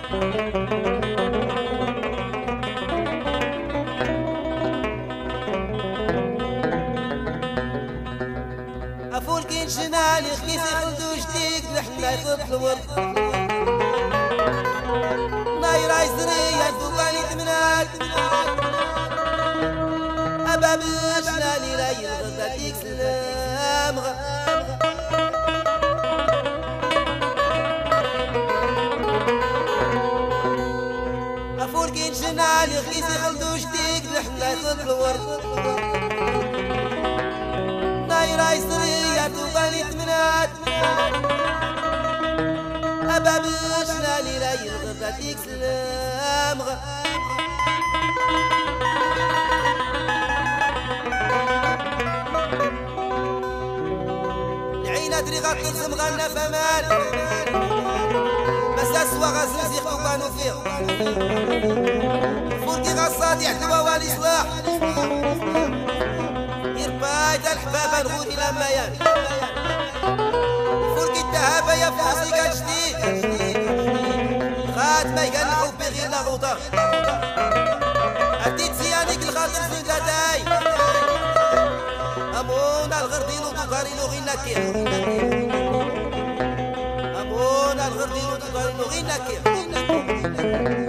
أفول كين شنالي خيسي خلدو جديد لحنا يخط الورد ناير عيزرية الفوقاني تمنات أباب شنالي راي غداتيك سلام أفول كين شنالي خيسي خلدو جديد لحنا يخط الورد ناير عيزرية الفوقاني تمنات أباب شنالي راي غداتيك سلام ندري غترسم غالنا فمان بس أسوا غزل زيخ وكانوا فيه فولكي غصاد يحتوى والإصلاح يربايد الحبابة نغودي لما يان فولكي التهابة يا فوسي قال جديد خات ما يقنحو بغير لغوطة أديت زيانيك الخاطر في داتاي أمونا الغردين وطوطاري لغي نكير أمونا الغردين وطوطاري لغي نكير